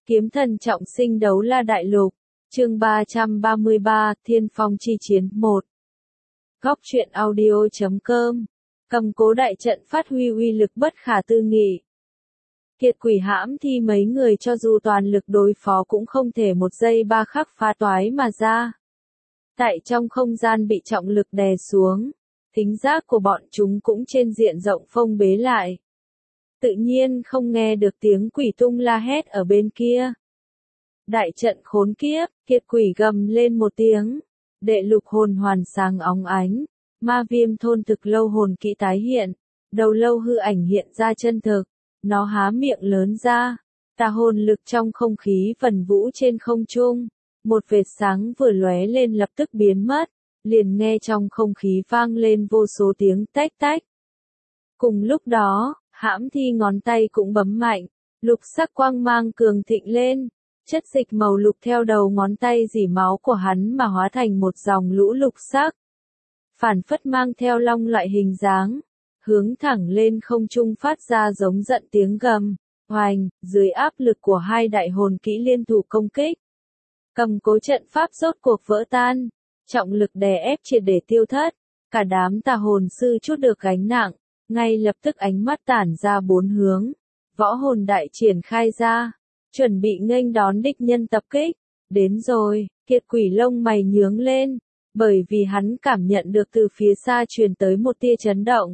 Kiếm thần trọng sinh đấu la đại lục, chương 333, Thiên phong chi chiến 1. Góc truyện audio.com, cầm cố đại trận phát huy uy lực bất khả tư nghị. Kiệt quỷ hãm thi mấy người cho dù toàn lực đối phó cũng không thể một giây ba khắc phá toái mà ra. Tại trong không gian bị trọng lực đè xuống, thính giác của bọn chúng cũng trên diện rộng phong bế lại. Tự nhiên không nghe được tiếng quỷ tung la hét ở bên kia. Đại trận khốn kiếp, kiệt quỷ gầm lên một tiếng. Đệ lục hồn hoàn sáng óng ánh. Ma viêm thôn thực lâu hồn kỹ tái hiện. Đầu lâu hư ảnh hiện ra chân thực. Nó há miệng lớn ra. Tà hồn lực trong không khí vần vũ trên không trung. Một vệt sáng vừa lóe lên lập tức biến mất. Liền nghe trong không khí vang lên vô số tiếng tách tách. Cùng lúc đó, hãm thi ngón tay cũng bấm mạnh, lục sắc quang mang cường thịnh lên, chất dịch màu lục theo đầu ngón tay rỉ máu của hắn mà hóa thành một dòng lũ lục sắc. Phản phất mang theo long loại hình dáng, hướng thẳng lên không trung phát ra giống giận tiếng gầm, hoành, dưới áp lực của hai đại hồn kỹ liên thủ công kích. Cầm cố trận pháp rốt cuộc vỡ tan, trọng lực đè ép triệt để tiêu thất, cả đám tà hồn sư chút được gánh nặng. Ngay lập tức ánh mắt tản ra bốn hướng, võ hồn đại triển khai ra, chuẩn bị nghênh đón địch nhân tập kích. Đến rồi, kiệt quỷ lông mày nhướng lên, bởi vì hắn cảm nhận được từ phía xa truyền tới một tia chấn động.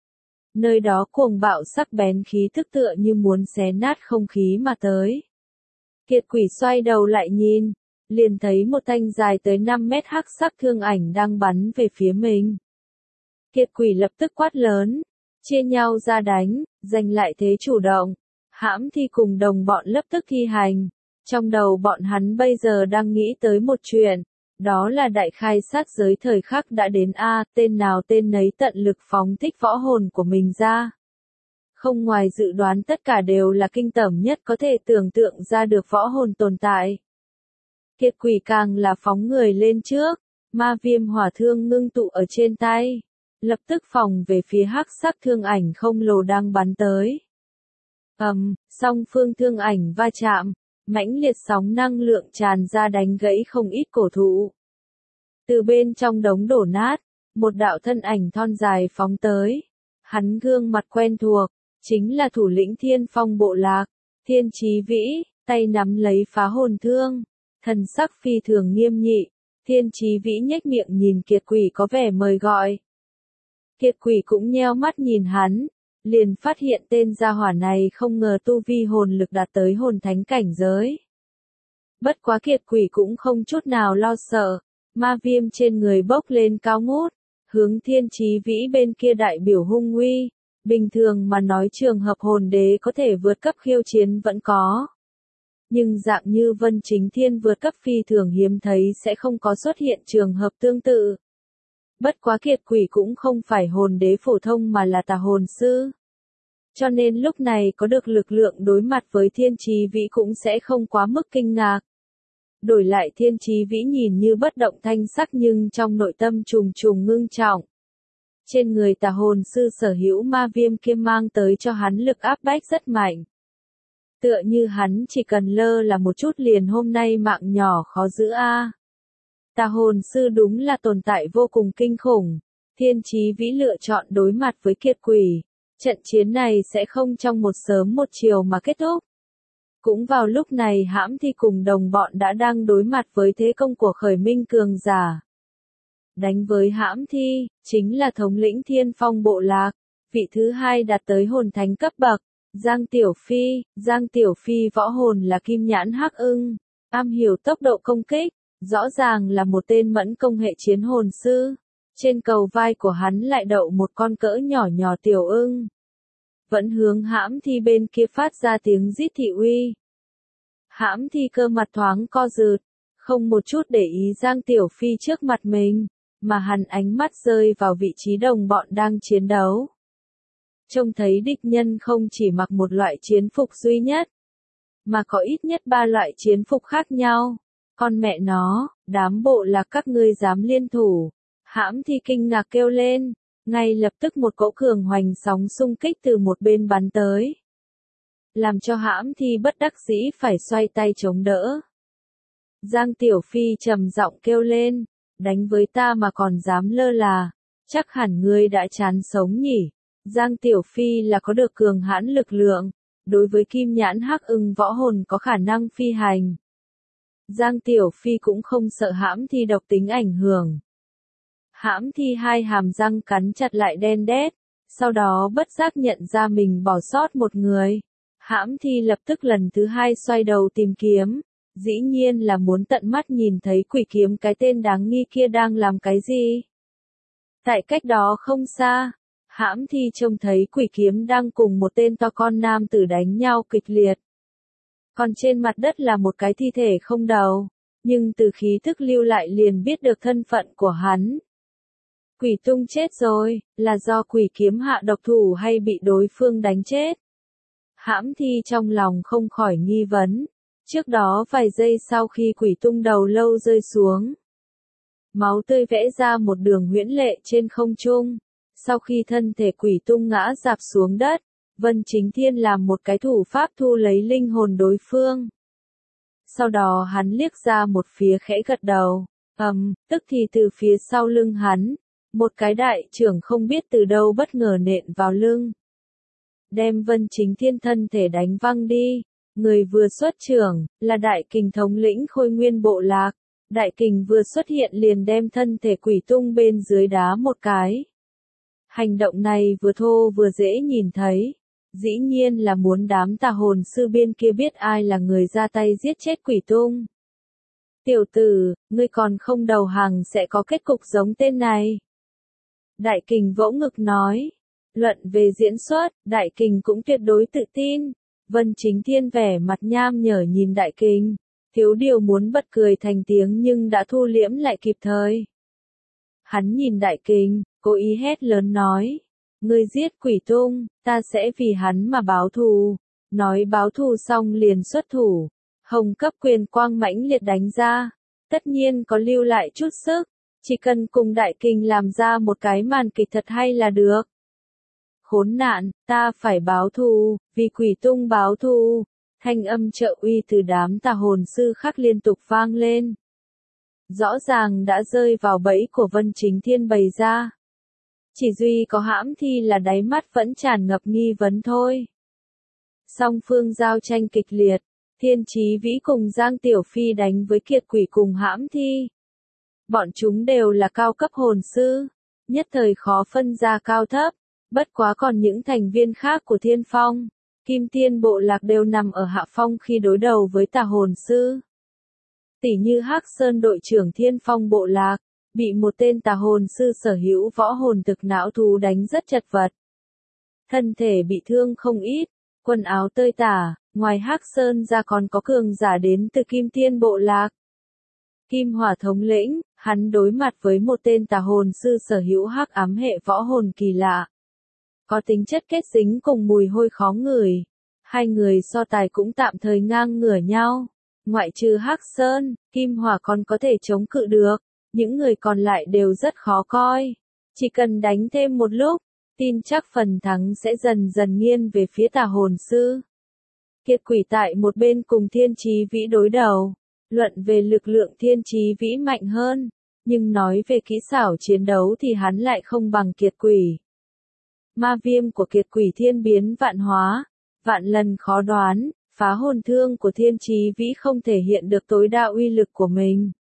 Nơi đó cuồng bạo sắc bén khí tức tựa như muốn xé nát không khí mà tới. Kiệt quỷ xoay đầu lại nhìn, liền thấy một thanh dài tới 5 mét hắc sắc thương ảnh đang bắn về phía mình. Kiệt quỷ lập tức quát lớn. Chia nhau ra đánh, giành lại thế chủ động. Hãm thi cùng đồng bọn lập tức thi hành. Trong đầu bọn hắn bây giờ đang nghĩ tới một chuyện. Đó là đại khai sát giới thời khắc đã đến tên nào tên nấy tận lực phóng thích võ hồn của mình ra. Không ngoài dự đoán tất cả đều là kinh tởm nhất có thể tưởng tượng ra được võ hồn tồn tại. Kiệt quỷ càng là phóng người lên trước. Ma viêm hỏa thương ngưng tụ ở trên tay. Lập tức phòng về phía hắc sắc thương ảnh không lồ đang bắn tới. Song phương thương ảnh va chạm, mãnh liệt sóng năng lượng tràn ra đánh gãy không ít cổ thụ. Từ bên trong đống đổ nát, một đạo thân ảnh thon dài phóng tới. Hắn gương mặt quen thuộc, chính là thủ lĩnh Thiên Phong bộ lạc, Thiên Chí Vĩ, tay nắm lấy phá hồn thương, thần sắc phi thường nghiêm nghị. Thiên Chí Vĩ nhếch miệng nhìn kiệt quỷ có vẻ mời gọi. Kiệt quỷ cũng nheo mắt nhìn hắn, liền phát hiện tên gia hỏa này không ngờ tu vi hồn lực đạt tới hồn thánh cảnh giới. Bất quá kiệt quỷ cũng không chút nào lo sợ, ma viêm trên người bốc lên cao ngút, hướng Thiên Chí Vĩ bên kia đại biểu hung uy. Bình thường mà nói trường hợp hồn đế có thể vượt cấp khiêu chiến vẫn có. Nhưng dạng như Vân Chính Thiên vượt cấp phi thường hiếm thấy sẽ không có xuất hiện trường hợp tương tự. Bất quá kiệt quỷ cũng không phải hồn đế phổ thông mà là tà hồn sư. Cho nên lúc này có được lực lượng đối mặt với Thiên Chí Vĩ cũng sẽ không quá mức kinh ngạc. Đổi lại Thiên Chí Vĩ nhìn như bất động thanh sắc nhưng trong nội tâm trùng trùng ngưng trọng. Trên người tà hồn sư sở hữu ma viêm kia mang tới cho hắn lực áp bách rất mạnh. Tựa như hắn chỉ cần lơ là một chút liền hôm nay mạng nhỏ khó giữ Tà hồn sư đúng là tồn tại vô cùng kinh khủng. Thiên Chí Vĩ lựa chọn đối mặt với kiệt quỷ. Trận chiến này sẽ không trong một sớm một chiều mà kết thúc. Cũng vào lúc này hãm thi cùng đồng bọn đã đang đối mặt với thế công của khởi minh cường giả. Đánh với hãm thi, chính là thống lĩnh Thiên Phong bộ lạc. Vị thứ hai đạt tới hồn thánh cấp bậc. Giang Tiểu Phi võ hồn là kim nhãn hắc ưng. Am hiểu tốc độ công kích. Rõ ràng là một tên mẫn công hệ chiến hồn sư. Trên cầu vai của hắn lại đậu một con cỡ nhỏ nhỏ tiểu ưng. Vẫn hướng hãm thi bên kia phát ra tiếng rít thị uy. Hãm thi cơ mặt thoáng co rụt, không một chút để ý Giang Tiểu Phi trước mặt mình, mà hắn ánh mắt rơi vào vị trí đồng bọn đang chiến đấu. Trông thấy địch nhân không chỉ mặc một loại chiến phục duy nhất, mà có ít nhất 3 loại chiến phục khác nhau. Con mẹ nó, đám bộ lạc các ngươi dám liên thủ. Hãm thi kinh ngạc kêu lên, ngay lập tức một cỗ cường hoành sóng xung kích từ một bên bắn tới. làm cho hãm thi bất đắc dĩ phải xoay tay chống đỡ. Giang Tiểu Phi trầm giọng kêu lên, đánh với ta mà còn dám lơ là, chắc hẳn ngươi đã chán sống nhỉ. Giang Tiểu Phi là có được cường hãn lực lượng, đối với kim nhãn hắc ưng võ hồn có khả năng phi hành. Giang Tiểu Phi cũng không sợ hãm thi độc tính ảnh hưởng. Hãm thi hai hàm răng cắn chặt lại đen đét, sau đó bất giác nhận ra mình bỏ sót một người. Hãm thi lập tức lần thứ hai xoay đầu tìm kiếm, dĩ nhiên là muốn tận mắt nhìn thấy quỷ kiếm cái tên đáng nghi kia đang làm cái gì. Tại cách đó không xa, hãm thi trông thấy quỷ kiếm đang cùng một tên to con nam tử đánh nhau kịch liệt. Còn trên mặt đất là một cái thi thể không đầu, nhưng từ khí thức lưu lại liền biết được thân phận của hắn. Quỷ tung chết rồi, là do quỷ kiếm hạ độc thủ hay bị đối phương đánh chết? Hãm thi trong lòng không khỏi nghi vấn. Trước đó vài giây sau khi quỷ tung đầu lâu rơi xuống, máu tươi vẽ ra một đường huyễn lệ trên không trung. Sau khi thân thể quỷ tung ngã rạp xuống đất, Vân Chính Thiên làm một cái thủ pháp thu lấy linh hồn đối phương. Sau đó hắn liếc ra một phía khẽ gật đầu, tức thì từ phía sau lưng hắn, một cái đại trưởng không biết từ đâu bất ngờ nện vào lưng. Đem Vân Chính Thiên thân thể đánh văng đi. Người vừa xuất trưởng, là đại kình thống lĩnh Khôi Nguyên bộ lạc. Đại kình vừa xuất hiện liền đem thân thể quỷ tung bên dưới đá một cái. Hành động này vừa thô vừa dễ nhìn thấy. Dĩ nhiên là muốn đám tà hồn sư bên kia biết ai là người ra tay giết chết quỷ tung. Tiểu tử, ngươi còn không đầu hàng sẽ có kết cục giống tên này. Đại kình vỗ ngực nói. Luận về diễn xuất, đại kình cũng tuyệt đối tự tin. Vân Chính Thiên vẻ mặt nham nhở nhìn đại kình, thiếu điều muốn bật cười thành tiếng nhưng đã thu liễm lại kịp thời. Hắn nhìn đại kình, cố ý hét lớn nói, ngươi giết quỷ tung, ta sẽ vì hắn mà báo thù. Nói báo thù xong liền xuất thủ, hồng cấp quyền quang mãnh liệt đánh ra, tất nhiên có lưu lại chút sức, chỉ cần cùng đại kình làm ra một cái màn kịch thật hay là được. Khốn nạn, ta phải báo thù, vì quỷ tung báo thù. Thanh âm trợ uy từ đám tà hồn sư khác liên tục vang lên. Rõ ràng đã rơi vào bẫy của Vân Chính Thiên bày ra. Chỉ duy có hãm thi là đáy mắt vẫn tràn ngập nghi vấn thôi. Song phương giao tranh kịch liệt, Thiên Chí Vĩ cùng Giang Tiểu Phi đánh với Kiệt Quỷ cùng hãm thi. Bọn chúng đều là cao cấp hồn sư, nhất thời khó phân ra cao thấp. Bất quá còn những thành viên khác của Thiên Phong, Kim Tiên bộ lạc đều nằm ở hạ phong khi đối đầu với tà hồn sư. Tỷ như Hắc Sơn đội trưởng Thiên Phong bộ lạc, bị một tên tà hồn sư sở hữu võ hồn thực não thú đánh rất chật vật. Thân thể bị thương không ít, quần áo tơi tả, ngoài Hắc Sơn ra còn có cường giả đến từ Kim Tiên bộ lạc. Kim Hỏa thống lĩnh, hắn đối mặt với một tên tà hồn sư sở hữu hắc ám hệ võ hồn kỳ lạ. Có tính chất kết dính cùng mùi hôi khó ngửi. Hai người so tài cũng tạm thời ngang ngửa nhau. Ngoại trừ Hắc Sơn, Kim Hỏa còn có thể chống cự được. Những người còn lại đều rất khó coi. Chỉ cần đánh thêm một lúc, tin chắc phần thắng sẽ dần dần nghiêng về phía tà hồn sư. Kiệt Quỷ tại một bên cùng Thiên Chí Vĩ đối đầu. Luận về lực lượng Thiên Chí Vĩ mạnh hơn. Nhưng nói về kỹ xảo chiến đấu thì hắn lại không bằng Kiệt Quỷ. Ma viêm của Kiệt Quỷ thiên biến vạn hóa, vạn lần khó đoán, phá hồn thương của Thiên Chí Vĩ không thể hiện được tối đa uy lực của mình.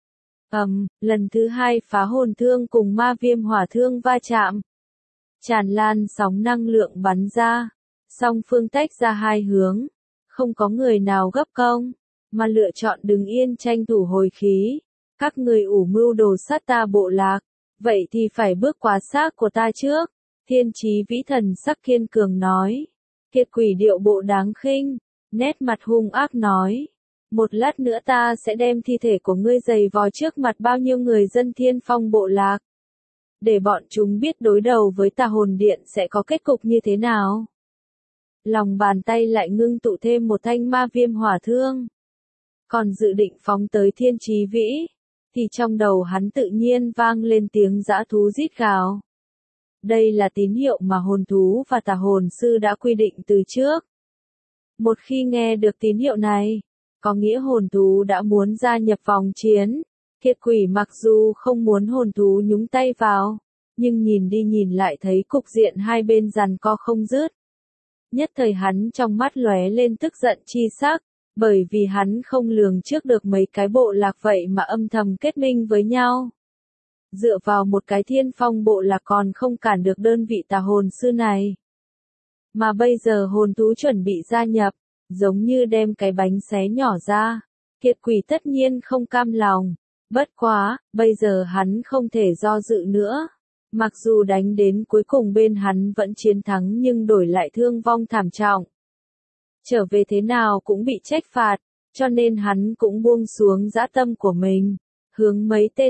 Lần thứ hai phá hồn thương cùng ma viêm hỏa thương va chạm. Tràn lan sóng năng lượng bắn ra, song phương tách ra hai hướng, không có người nào gấp công, mà lựa chọn đứng yên tranh thủ hồi khí. Các người ủ mưu đồ sát ta bộ lạc, vậy thì phải bước qua xác của ta trước. Thiên Chí Vĩ thần sắc kiên cường nói. Kiệt Quỷ điệu bộ đáng khinh, nét mặt hung ác nói. Một lát nữa ta sẽ đem thi thể của ngươi giày vò trước mặt bao nhiêu người dân Thiên Phong bộ lạc. Để bọn chúng biết đối đầu với tà hồn điện sẽ có kết cục như thế nào. Lòng bàn tay lại ngưng tụ thêm một thanh ma viêm hỏa thương. Còn dự định phóng tới Thiên Chí Vĩ, thì trong đầu hắn tự nhiên vang lên tiếng dã thú rít gào. Đây là tín hiệu mà hồn thú và tà hồn sư đã quy định từ trước. Một khi nghe được tín hiệu này, có nghĩa hồn thú đã muốn gia nhập vòng chiến. Kiệt Quỷ mặc dù không muốn hồn thú nhúng tay vào, nhưng nhìn đi nhìn lại thấy cục diện hai bên giằng co không dứt. Nhất thời hắn trong mắt lóe lên tức giận chi sắc, bởi vì hắn không lường trước được mấy cái bộ lạc vậy mà âm thầm kết minh với nhau. Dựa vào một cái Thiên Phong bộ lạc còn không cản được đơn vị tà hồn sư này. Mà bây giờ hồn thú chuẩn bị gia nhập, giống như đem cái bánh xé nhỏ ra. Kiệt Quỷ tất nhiên không cam lòng. Bất quá, bây giờ hắn không thể do dự nữa. Mặc dù đánh đến cuối cùng bên hắn vẫn chiến thắng nhưng đổi lại thương vong thảm trọng. Trở về thế nào cũng bị trách phạt, cho nên hắn cũng buông xuống dã tâm của mình. Hướng mấy tên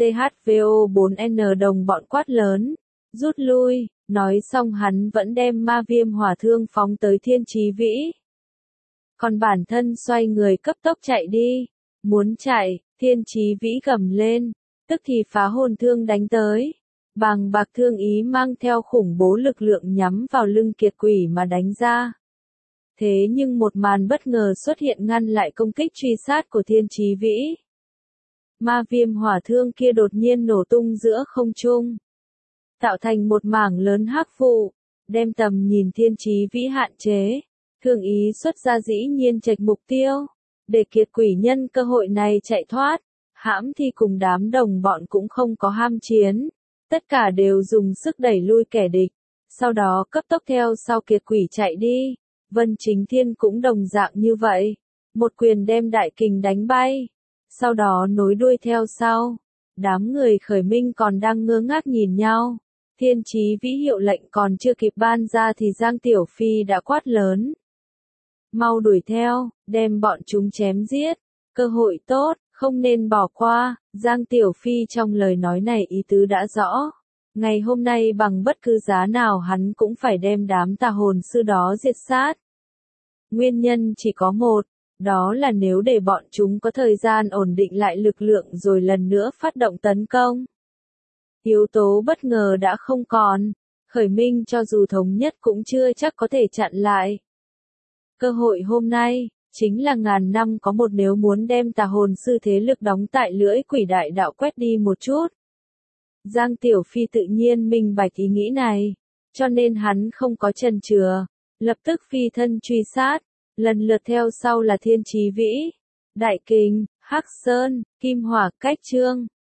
NTHVO4N đồng bọn quát lớn. Rút lui, nói xong hắn vẫn đem ma viêm hỏa thương phóng tới Thiên Chí Vĩ. Còn bản thân xoay người cấp tốc chạy đi. Muốn chạy, Thiên Chí Vĩ gầm lên, tức thì phá hồn thương đánh tới. Bàng bạc thương ý mang theo khủng bố lực lượng nhắm vào lưng Kiệt Quỷ mà đánh ra. Thế nhưng một màn bất ngờ xuất hiện ngăn lại công kích truy sát của Thiên Chí Vĩ. Ma viêm hỏa thương kia đột nhiên nổ tung giữa không trung, tạo thành một mảng lớn hắc vụ, đem tầm nhìn Thiên Chí Vĩ hạn chế. Thương ý xuất ra dĩ nhiên chệch mục tiêu, để Kiệt Quỷ nhân cơ hội này chạy thoát. Hãm thì cùng đám đồng bọn cũng không có ham chiến, tất cả đều dùng sức đẩy lui kẻ địch, sau đó cấp tốc theo sau Kiệt Quỷ chạy đi. Vân Chính Thiên cũng đồng dạng như vậy, một quyền đem Đại Kình đánh bay, sau đó nối đuôi theo sau. Đám người khởi minh còn đang ngơ ngác nhìn nhau. Thiên Chí Vĩ hiệu lệnh còn chưa kịp ban ra thì Giang Tiểu Phi đã quát lớn. Mau đuổi theo, đem bọn chúng chém giết, cơ hội tốt, không nên bỏ qua. Giang Tiểu Phi trong lời nói này ý tứ đã rõ. Ngày hôm nay bằng bất cứ giá nào hắn cũng phải đem đám tà hồn sư đó diệt sát. Nguyên nhân chỉ có một, đó là nếu để bọn chúng có thời gian ổn định lại lực lượng rồi lần nữa phát động tấn công. Yếu tố bất ngờ đã không còn, khởi minh cho dù thống nhất cũng chưa chắc có thể chặn lại. Cơ hội hôm nay, chính là ngàn năm có một nếu muốn đem tà hồn sư thế lực đóng tại lưỡi quỷ đại đạo quét đi một chút. Giang Tiểu Phi tự nhiên minh bạch ý nghĩ này, cho nên hắn không có chần chừ, lập tức phi thân truy sát, lần lượt theo sau là Thiên Chí Vĩ, Đại Kình, Hắc Sơn, Kim Hỏa, Cách Trương.